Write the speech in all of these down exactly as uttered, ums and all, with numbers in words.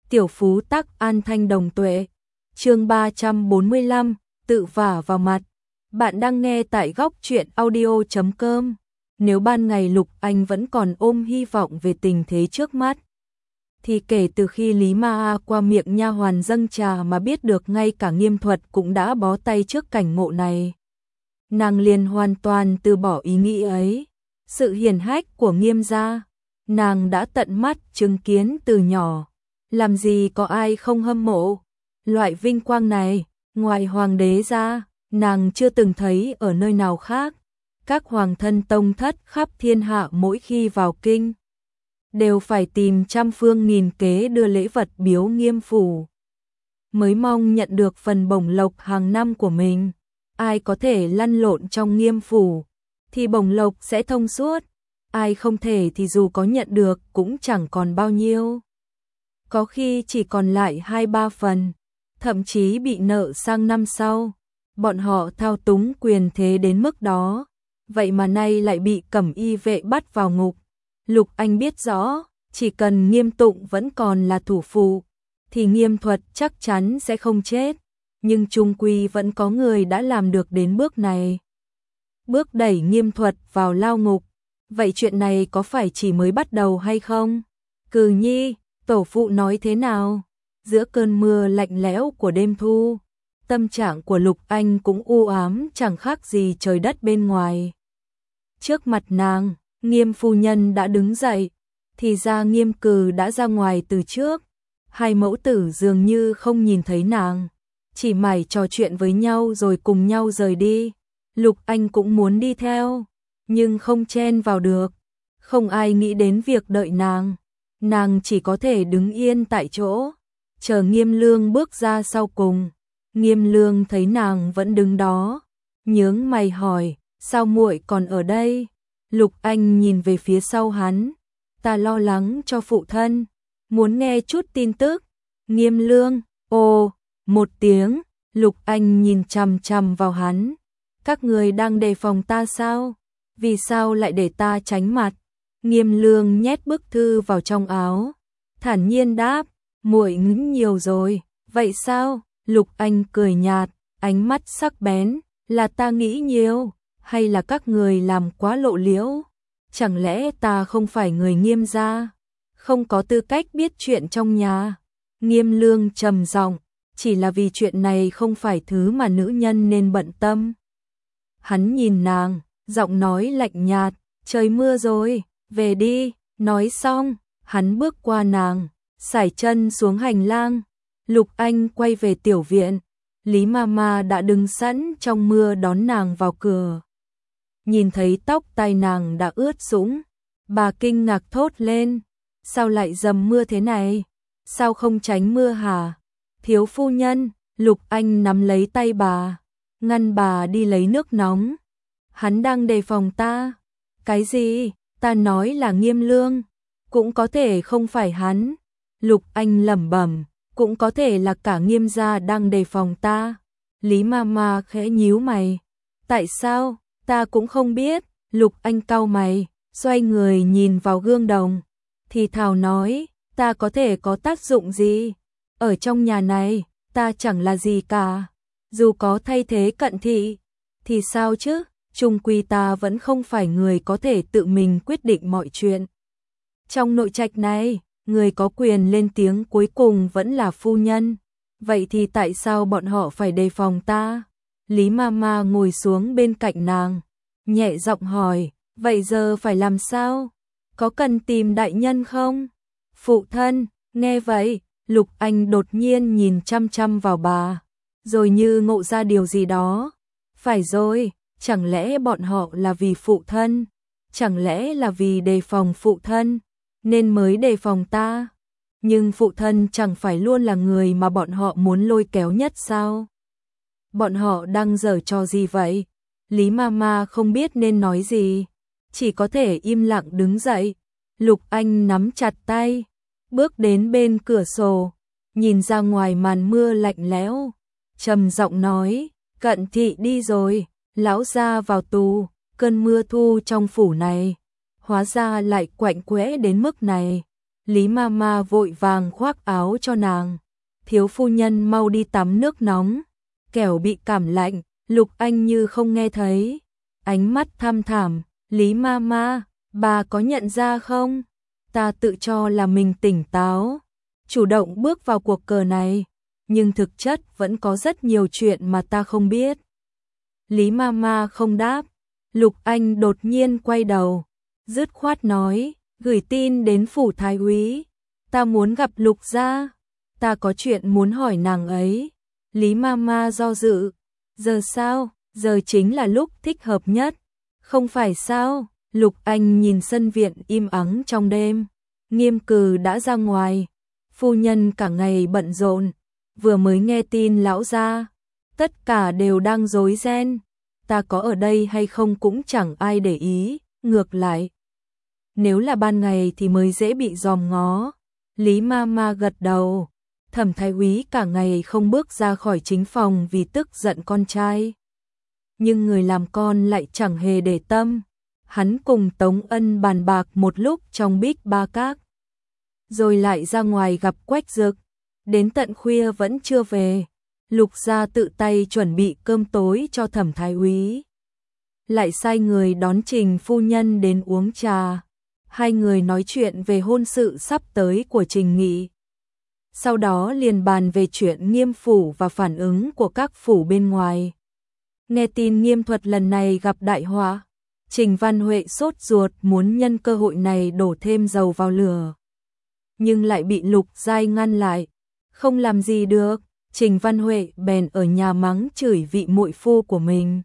Tiểu phú tắc an thanh đồng tuệ. Chương ba trăm bốn mươi lăm, tự vả vào mặt. Bạn đang nghe tại góc truyện audio chấm com. Nếu ban ngày Lục Anh vẫn còn ôm hy vọng về tình thế trước mắt, thì kể từ khi Lý Ma A qua miệng nha hoàn dâng trà mà biết được ngay cả Nghiêm Thuật cũng đã bó tay trước cảnh ngộ này, nàng liền hoàn toàn từ bỏ ý nghĩ ấy. Sự hiển hách của Nghiêm gia, nàng đã tận mắt chứng kiến từ nhỏ, làm gì có ai không hâm mộ. Loại vinh quang này, ngoài hoàng đế ra, nàng chưa từng thấy ở nơi nào khác. Các hoàng thân tông thất khắp thiên hạ mỗi khi vào kinh, đều phải tìm trăm phương nghìn kế đưa lễ vật biếu Nghiêm phủ, mới mong nhận được phần bổng lộc hàng năm của mình. Ai có thể lăn lộn trong Nghiêm phủ, thì bổng lộc sẽ thông suốt. Ai không thể thì dù có nhận được cũng chẳng còn bao nhiêu. Có khi chỉ còn lại hai ba phần, thậm chí bị nợ sang năm sau. Bọn họ thao túng quyền thế đến mức đó, vậy mà nay lại bị cẩm y vệ bắt vào ngục. Lục Anh biết rõ, chỉ cần Nghiêm Tụng vẫn còn là thủ phụ, thì Nghiêm Thuật chắc chắn sẽ không chết. Nhưng chung quy vẫn có người đã làm được đến bước này, bước đẩy Nghiêm Thuật vào lao ngục. Vậy chuyện này có phải chỉ mới bắt đầu hay không? Cừ Nhi, tổ phụ nói thế nào? Giữa cơn mưa lạnh lẽo của đêm thu, tâm trạng của Lục Anh cũng u ám chẳng khác gì trời đất bên ngoài. Trước mặt nàng, Nghiêm phu nhân đã đứng dậy, thì ra Nghiêm Cừ đã ra ngoài từ trước. Hai mẫu tử dường như không nhìn thấy nàng, chỉ mải trò chuyện với nhau rồi cùng nhau rời đi. Lục Anh cũng muốn đi theo, nhưng không chen vào được. Không ai nghĩ đến việc đợi nàng, nàng chỉ có thể đứng yên tại chỗ, chờ Nghiêm Lương bước ra sau cùng. Nghiêm Lương thấy nàng vẫn đứng đó, nhướng mày hỏi, sao muội còn ở đây? Lục Anh nhìn về phía sau hắn, ta lo lắng cho phụ thân, muốn nghe chút tin tức. Nghiêm Lương, ồ, một tiếng. Lục Anh nhìn chằm chằm vào hắn, các người đang đề phòng ta sao? Vì sao lại để ta tránh mặt? Nghiêm Lương nhét bức thư vào trong áo, thản nhiên đáp, muội nghĩ nhiều rồi. Vậy sao? Lục Anh cười nhạt, ánh mắt sắc bén, là ta nghĩ nhiều, hay là các người làm quá lộ liễu? Chẳng lẽ ta không phải người Nghiêm gia, không có tư cách biết chuyện trong nhà? Nghiêm Lương trầm giọng, chỉ là vì chuyện này không phải thứ mà nữ nhân nên bận tâm. Hắn nhìn nàng, giọng nói lạnh nhạt, trời mưa rồi, về đi. Nói xong, hắn bước qua nàng, sải chân xuống hành lang. Lục Anh quay về tiểu viện, Lý Mama đã đứng sẵn trong mưa đón nàng vào cửa. Nhìn thấy tóc tai nàng đã ướt sũng, bà kinh ngạc thốt lên, sao lại dầm mưa thế này? Sao không tránh mưa hả? Thiếu phu nhân. Lục Anh nắm lấy tay bà, ngăn bà đi lấy nước nóng. Hắn đang đề phòng ta. Cái gì? Ta nói là Nghiêm Lương, cũng có thể không phải hắn. Lục Anh lẩm bẩm, cũng có thể là cả Nghiêm gia đang đề phòng ta. Lý Mama khẽ nhíu mày, tại sao? Ta cũng không biết. Lục Anh cau mày, xoay người nhìn vào gương đồng, thì thào nói, ta có thể có tác dụng gì? Ở trong nhà này, ta chẳng là gì cả. Dù có thay thế Cận Thị, thì sao chứ? Chung quy ta vẫn không phải người có thể tự mình quyết định mọi chuyện. Trong nội trạch này, người có quyền lên tiếng cuối cùng vẫn là phu nhân. Vậy thì tại sao bọn họ phải đề phòng ta? Lý Mama ngồi xuống bên cạnh nàng, nhẹ giọng hỏi, vậy giờ phải làm sao? Có cần tìm đại nhân không? Phụ thân. Nghe vậy, Lục Anh đột nhiên nhìn chăm chăm vào bà, rồi như ngộ ra điều gì đó. Phải rồi, chẳng lẽ bọn họ là vì phụ thân? Chẳng lẽ là vì đề phòng phụ thân, nên mới đề phòng ta? Nhưng phụ thân chẳng phải luôn là người mà bọn họ muốn lôi kéo nhất sao? Bọn họ đang giở trò gì vậy? Lý Mama không biết nên nói gì, chỉ có thể im lặng đứng dậy. Lục Anh nắm chặt tay, bước đến bên cửa sổ, nhìn ra ngoài màn mưa lạnh lẽo, trầm giọng nói, Cận Thị đi rồi, lão gia vào tù, cơn mưa thu trong phủ này, hóa ra lại quạnh quẽ đến mức này. Lý Mama vội vàng khoác áo cho nàng. Thiếu phu nhân mau đi tắm nước nóng, kẻo bị cảm lạnh. Lục Anh như không nghe thấy, ánh mắt thăm thẳm. Lý Mama, bà có nhận ra không? Ta tự cho là mình tỉnh táo, chủ động bước vào cuộc cờ này, nhưng thực chất vẫn có rất nhiều chuyện mà ta không biết. Lý Mama không đáp. Lục Anh đột nhiên quay đầu, dứt khoát nói, gửi tin đến phủ thái úy, ta muốn gặp Lục gia, ta có chuyện muốn hỏi nàng ấy. Lý Mama do dự, giờ sao? Giờ chính là lúc thích hợp nhất, không phải sao? Lục Anh nhìn sân viện im ắng trong đêm, Nghiêm Cừ đã ra ngoài, phu nhân cả ngày bận rộn, vừa mới nghe tin lão gia, tất cả đều đang rối ren, ta có ở đây hay không cũng chẳng ai để ý, ngược lại, nếu là ban ngày thì mới dễ bị dòm ngó. Lý Mama gật đầu. Thẩm thái úy cả ngày không bước ra khỏi chính phòng vì tức giận con trai. Nhưng người làm con lại chẳng hề để tâm. Hắn cùng Tống Ân bàn bạc một lúc trong Bích Ba Các, rồi lại ra ngoài gặp Quách Dực, đến tận khuya vẫn chưa về. Lục gia tự tay chuẩn bị cơm tối cho Thẩm thái úy, lại sai người đón Trình phu nhân đến uống trà. Hai người nói chuyện về hôn sự sắp tới của Trình Nghị. Sau đó liền bàn về chuyện Nghiêm phủ và phản ứng của các phủ bên ngoài. Nghe tin Nghiêm thuật lần này gặp đại họa, Trình Văn Huệ sốt ruột muốn nhân cơ hội này đổ thêm dầu vào lửa. Nhưng lại bị Lục Giai ngăn lại. Không làm gì được, Trình Văn Huệ bèn ở nhà mắng chửi vị muội phu của mình.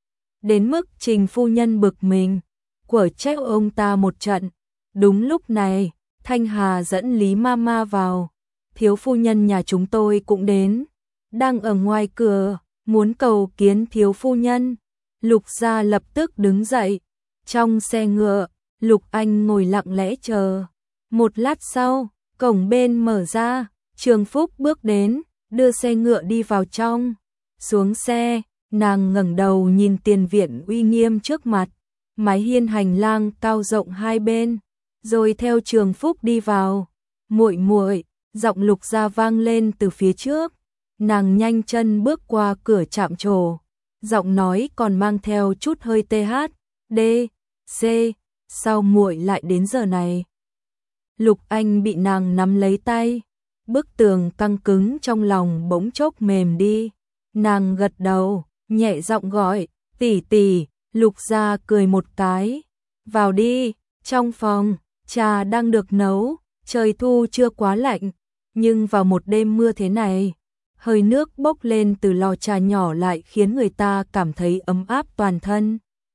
Đến mức Trình phu nhân bực mình, quở trách ông ta một trận. Đúng lúc này, Thanh Hà dẫn Lý Mama vào. Thiếu phu nhân nhà chúng tôi cũng đến, đang ở ngoài cửa, muốn cầu kiến thiếu phu nhân. Lục gia lập tức đứng dậy. Trong xe ngựa, Lục Anh ngồi lặng lẽ chờ. Một lát sau, cổng bên mở ra, Trường Phúc bước đến, đưa xe ngựa đi vào trong. Xuống xe, nàng ngẩng đầu nhìn tiền viện uy nghiêm trước mặt, mái hiên hành lang cao rộng hai bên, rồi theo Trường Phúc đi vào. Muội muội, giọng Lục gia vang lên từ phía trước. Nàng nhanh chân bước qua cửa chạm trổ, giọng nói còn mang theo chút hơi tê hát. D, C, sao muội lại đến giờ này? Lục Anh bị nàng nắm lấy tay, bức tường căng cứng trong lòng bỗng chốc mềm đi. Nàng gật đầu, nhẹ giọng gọi, tỷ tỷ. Lục gia cười một cái, vào đi. Trong phòng, trà đang được nấu, trời thu chưa quá lạnh, nhưng vào một đêm mưa thế này, hơi nước bốc lên từ lò trà nhỏ lại khiến người ta cảm thấy ấm áp toàn thân.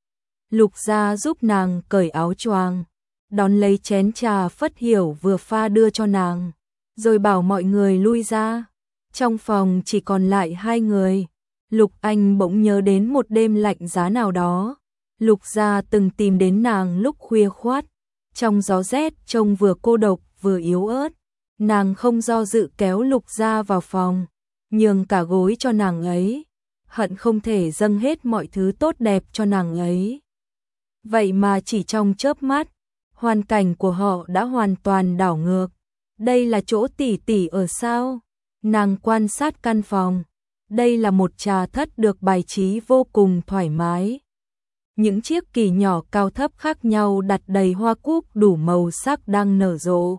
Lục gia giúp nàng cởi áo choàng, đón lấy chén trà Phất Hiểu vừa pha đưa cho nàng, rồi bảo mọi người lui ra. Trong phòng chỉ còn lại hai người. Lục Anh bỗng nhớ đến một đêm lạnh giá nào đó, Lục gia từng tìm đến nàng lúc khuya khoắt, trong gió rét trông vừa cô độc vừa yếu ớt. Nàng không do dự kéo Lục gia vào phòng, nhường cả gối cho nàng ấy, hận không thể dâng hết mọi thứ tốt đẹp cho nàng ấy. Vậy mà chỉ trong chớp mắt, hoàn cảnh của họ đã hoàn toàn đảo ngược. Đây là chỗ tỷ tỷ ở sao? Nàng quan sát căn phòng. Đây là một trà thất được bài trí vô cùng thoải mái. Những chiếc kỳ nhỏ cao thấp khác nhau đặt đầy hoa cúc đủ màu sắc đang nở rộ.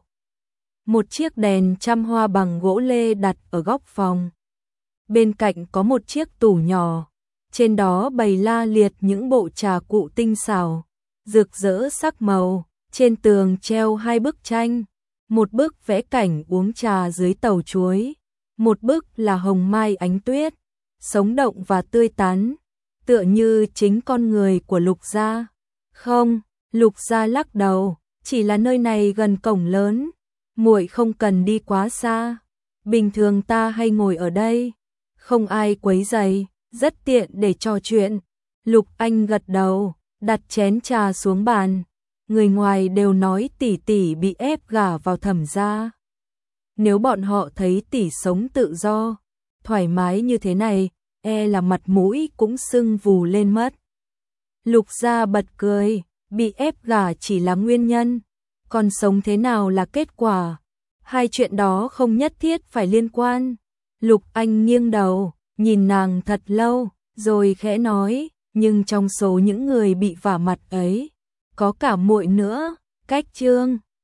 Một chiếc đèn trăm hoa bằng gỗ lê đặt ở góc phòng. Bên cạnh có một chiếc tủ nhỏ, trên đó bày la liệt những bộ trà cụ tinh xảo, rực rỡ sắc màu. Trên tường treo hai bức tranh, một bức vẽ cảnh uống trà dưới tàu chuối, một bức là hồng mai ánh tuyết, sống động và tươi tắn, tựa như chính con người của Lục gia. Không, Lục gia lắc đầu, chỉ là nơi này gần cổng lớn, muội không cần đi quá xa. Bình thường ta hay ngồi ở đây, không ai quấy rầy, rất tiện để trò chuyện. Lục Anh gật đầu, đặt chén trà xuống bàn. Người ngoài đều nói tỷ tỷ bị ép gả vào Thẩm gia. Nếu bọn họ thấy tỷ sống tự do, thoải mái như thế này, e là mặt mũi cũng sưng vù lên mất. Lục gia bật cười, bị ép gả chỉ là nguyên nhân, còn sống thế nào là kết quả. Hai chuyện đó không nhất thiết phải liên quan. Lục Anh nghiêng đầu, nhìn nàng thật lâu, rồi khẽ nói, nhưng trong số những người bị vả mặt ấy, có cả muội nữa. Cách Trương